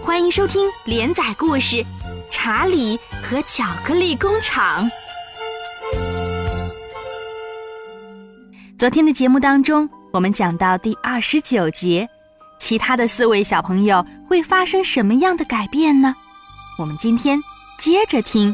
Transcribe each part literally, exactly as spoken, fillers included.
欢迎收听连载故事《查理和巧克力工厂》。昨天的节目当中，我们讲到第二十九节，其他的四位小朋友会发生什么样的改变呢？我们今天接着听。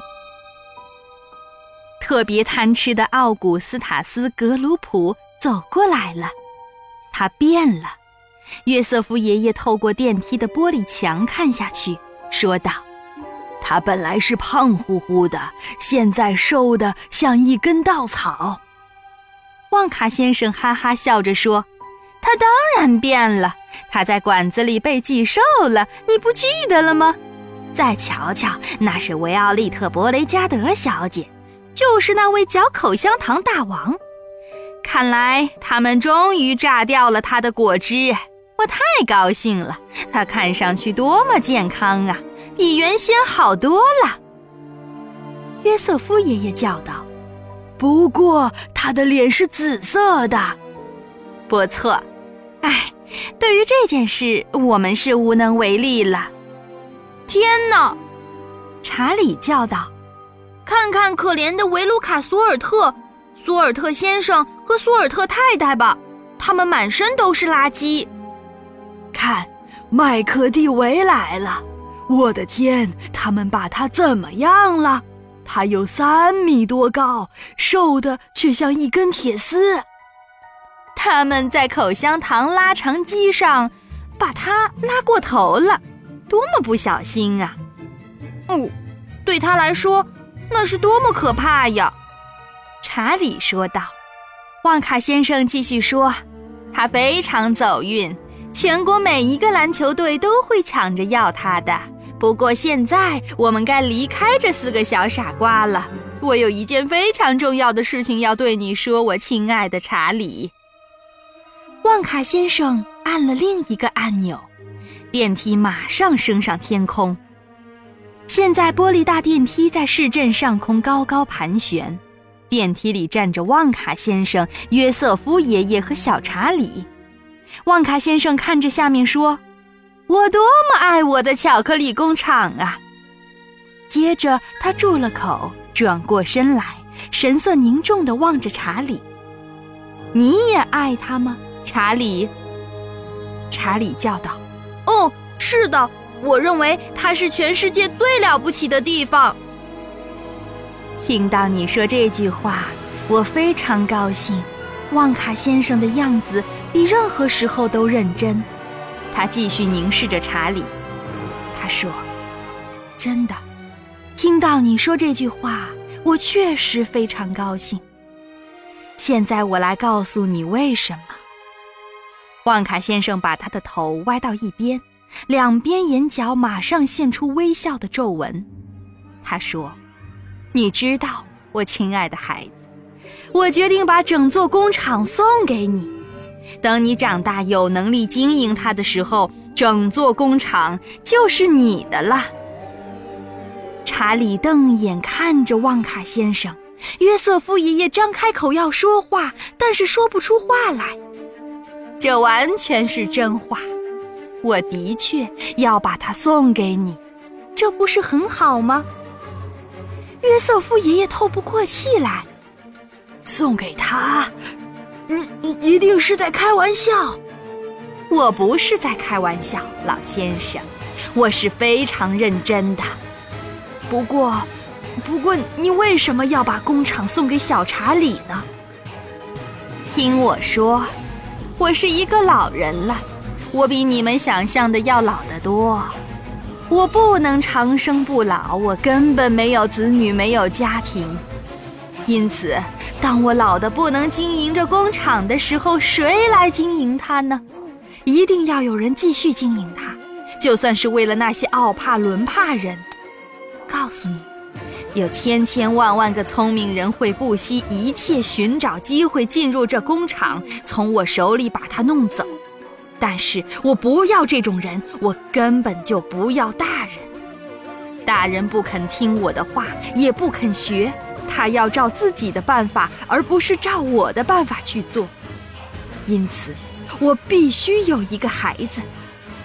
特别贪吃的奥古斯塔斯·格鲁普走过来了，他变了。约瑟夫爷爷透过电梯的玻璃墙看下去，说道： 他本来是胖乎乎的，现在瘦得像一根稻草。 旺卡先生哈哈笑着说：他当然变了，他在馆子里被寄售了，你不记得了吗？再瞧瞧，那是维奥利特·伯雷加德小姐，就是那位嚼口香糖大王。看来他们终于榨掉了他的果汁，我太高兴了，他看上去多么健康啊，比原先好多了。约瑟夫爷爷叫道： 不过他的脸是紫色的。 不错，哎，对于这件事我们是无能为力了。天哪！查理叫道：看看可怜的维卢卡索尔特，索尔特先生和索尔特太太吧，他们满身都是垃圾。 看，麦克蒂维来了！我的天，他们把他怎么样了？他有三米多高，瘦的却像一根铁丝。 他们在口香糖拉长机上把他拉过头了，多么不小心啊！哦，对他来说，那是多么可怕呀！查理说道。旺卡先生继续说，他非常走运，全国每一个篮球队都会抢着要他的。不过现在我们该离开这四个小傻瓜了。我有一件非常重要的事情要对你说，我亲爱的查理。旺卡先生按了另一个按钮，电梯马上升上天空。现在玻璃大电梯在市镇上空高高盘旋，电梯里站着旺卡先生、约瑟夫爷爷和小查理。旺卡先生看着下面说：我多么爱我的巧克力工厂啊！接着他住了口，转过身来，神色凝重地望着查理。你也爱他吗，查理？查理叫道：哦，是的，我认为它是全世界最了不起的地方。听到你说这句话，我非常高兴。旺卡先生的样子比任何时候都认真。他继续凝视着查理，他说：真的，听到你说这句话，我确实非常高兴。现在我来告诉你为什么。旺卡先生把他的头歪到一边，两边眼角马上现出微笑的皱纹。他说：你知道，我亲爱的孩子，我决定把整座工厂送给你。等你长大有能力经营它的时候，整座工厂就是你的了。查理瞪眼看着旺卡先生，约瑟夫爷爷张开口要说话，但是说不出话来。这完全是真话，我的确要把它送给你，这不是很好吗？约瑟夫爷爷透不过气来。 送给他？你你一定是在开玩笑。 我不是在开玩笑，老先生，我是非常认真的。 不过不过你为什么要把工厂送给小查理呢？ 听我说，我是一个老人了，我比你们想象的要老得多。我不能长生不老，我根本没有子女，没有家庭。因此当我老得不能经营这工厂的时候，谁来经营它呢？一定要有人继续经营它，就算是为了那些奥帕伦帕人。告诉你，有千千万万个聪明人会不惜一切寻找机会进入这工厂，从我手里把它弄走。但是我不要这种人，我根本就不要大人。大人不肯听我的话，也不肯学，他要照自己的办法，而不是照我的办法去做。因此我必须有一个孩子，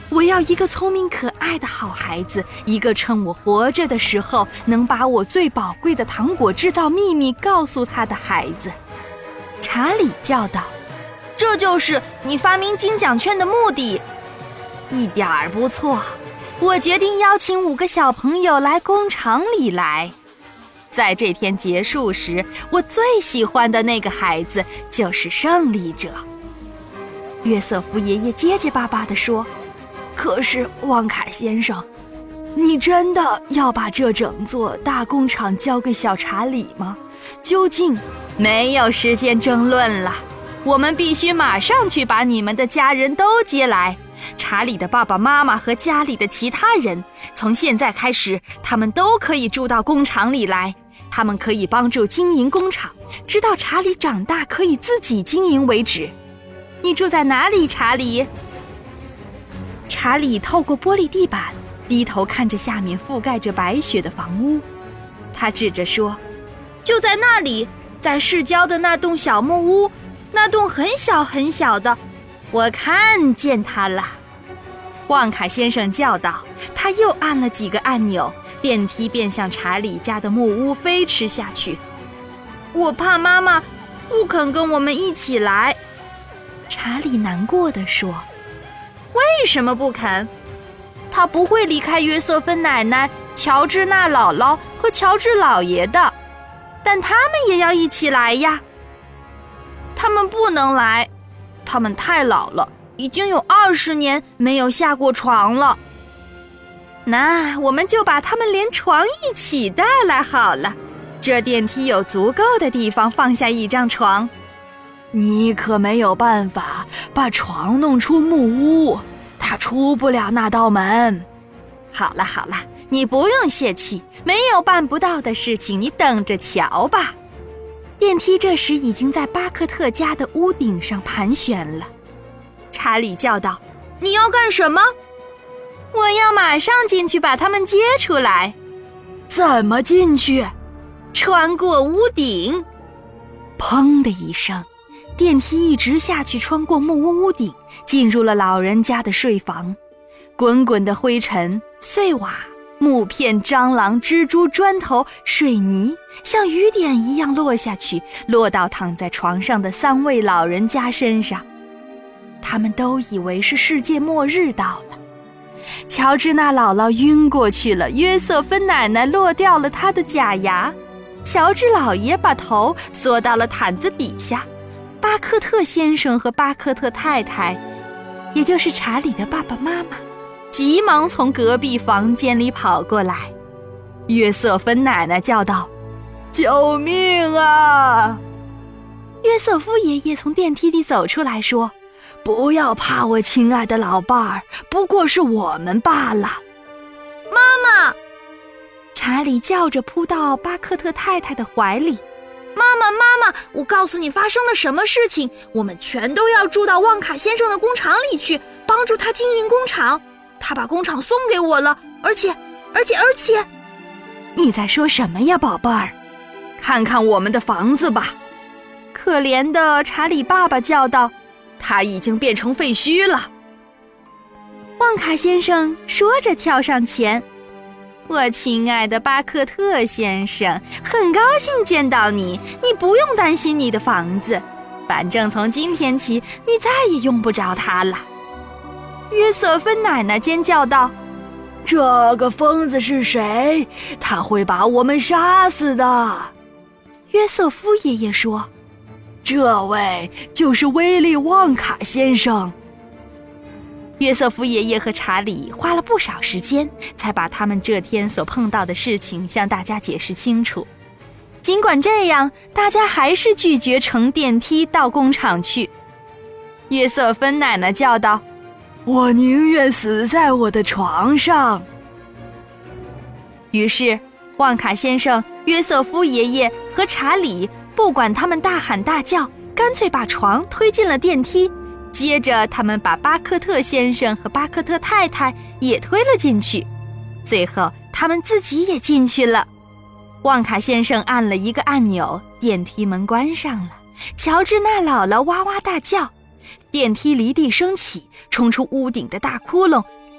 我要一个聪明可爱的好孩子，一个趁我活着的时候能把我最宝贵的糖果制造秘密告诉他的孩子。查理叫道：这就是你发明金奖券的目的。一点儿不错，我决定邀请五个小朋友来工厂里来。在这天结束时，我最喜欢的那个孩子就是胜利者。约瑟夫爷爷结结巴巴地说：可是旺卡先生，你真的要把这整座大工厂交给小查理吗？究竟……没有时间争论了，我们必须马上去把你们的家人都接来。查理的爸爸妈妈和家里的其他人，从现在开始，他们都可以住到工厂里来。他们可以帮助经营工厂，直到查理长大可以自己经营为止。你住在哪里，查理？查理透过玻璃地板，低头看着下面覆盖着白雪的房屋。他指着说：就在那里，在市郊的那栋小木屋，那栋很小很小的，我看见它了。旺卡先生叫道，他又按了几个按钮，电梯便向查理家的木屋飞驰下去。我怕妈妈不肯跟我们一起来，查理难过地说。为什么不肯？他不会离开约瑟芬奶奶、乔治娜姥姥和乔治老爷的，但他们也要一起来呀。他们不能来，他们太老了，已经有二十年没有下过床了。那我们就把他们连床一起带来好了，这电梯有足够的地方放下一张床。 你可没有办法把床弄出木屋，它出不了那道门。 好了好了，你不用泄气，没有办不到的事情，你等着瞧吧。电梯这时已经在巴克特家的屋顶上盘旋了。查理叫道：你要干什么？我要马上进去把他们接出来。 怎么进去？ 穿过屋顶。砰的一声，电梯一直下去，穿过木屋屋顶，进入了老人家的睡房。滚滚的灰尘、碎瓦、木片、蟑螂、蜘蛛、砖头、水泥像雨点一样落下去，落到躺在床上的三位老人家身上。他们都以为是世界末日到了。乔治娜姥姥晕过去了，约瑟芬奶奶落掉了她的假牙，乔治老爷把头缩到了毯子底下，巴克特先生和巴克特太太，也就是查理的爸爸妈妈，急忙从隔壁房间里跑过来。约瑟芬奶奶叫道：救命啊！约瑟夫爷爷从电梯里走出来说： 不要怕，我亲爱的老伴儿，不过是我们罢了。 妈妈！查理叫着扑到巴克特太太的怀里。妈妈妈妈，我告诉你发生了什么事情，我们全都要住到旺卡先生的工厂里去，帮助他经营工厂。他把工厂送给我了，而且而且而且……你在说什么呀，宝贝儿？看看我们的房子吧。可怜的查理爸爸叫道，他已经变成废墟了。旺卡先生说着跳上前。我亲爱的巴克特先生，很高兴见到你，你不用担心你的房子，反正从今天起你再也用不着它了。约瑟芬奶奶尖叫道： 这个疯子是谁？他会把我们杀死的。 约瑟夫爷爷说： 这位就是威利·旺卡先生。 约瑟夫爷爷和查理花了不少时间，才把他们这天所碰到的事情向大家解释清楚。尽管这样，大家还是拒绝乘电梯到工厂去。约瑟芬奶奶叫道： 我宁愿死在我的床上。 于是旺卡先生、约瑟夫爷爷和查理不管他们大喊大叫，干脆把床推进了电梯。接着他们把巴克特先生和巴克特太太也推了进去，最后他们自己也进去了。旺卡先生按了一个按钮，电梯门关上了。乔治娜姥姥哇哇大叫，电梯离地升起，冲出屋顶的大窟窿，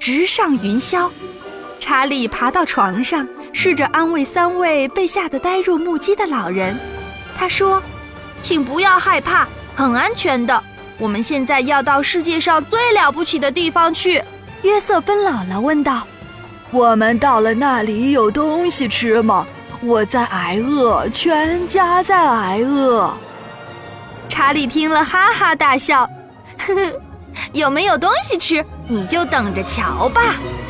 直上云霄。查理爬到床上，试着安慰三位被吓得呆若木鸡的老人。他说：“请不要害怕，很安全的。我们现在要到世界上最了不起的地方去。”约瑟芬姥姥问道：“ 我们到了那里有东西吃吗？我在挨饿，全家在挨饿。” 查理听了哈哈大笑，呵呵，有没有东西吃，你就等着瞧吧。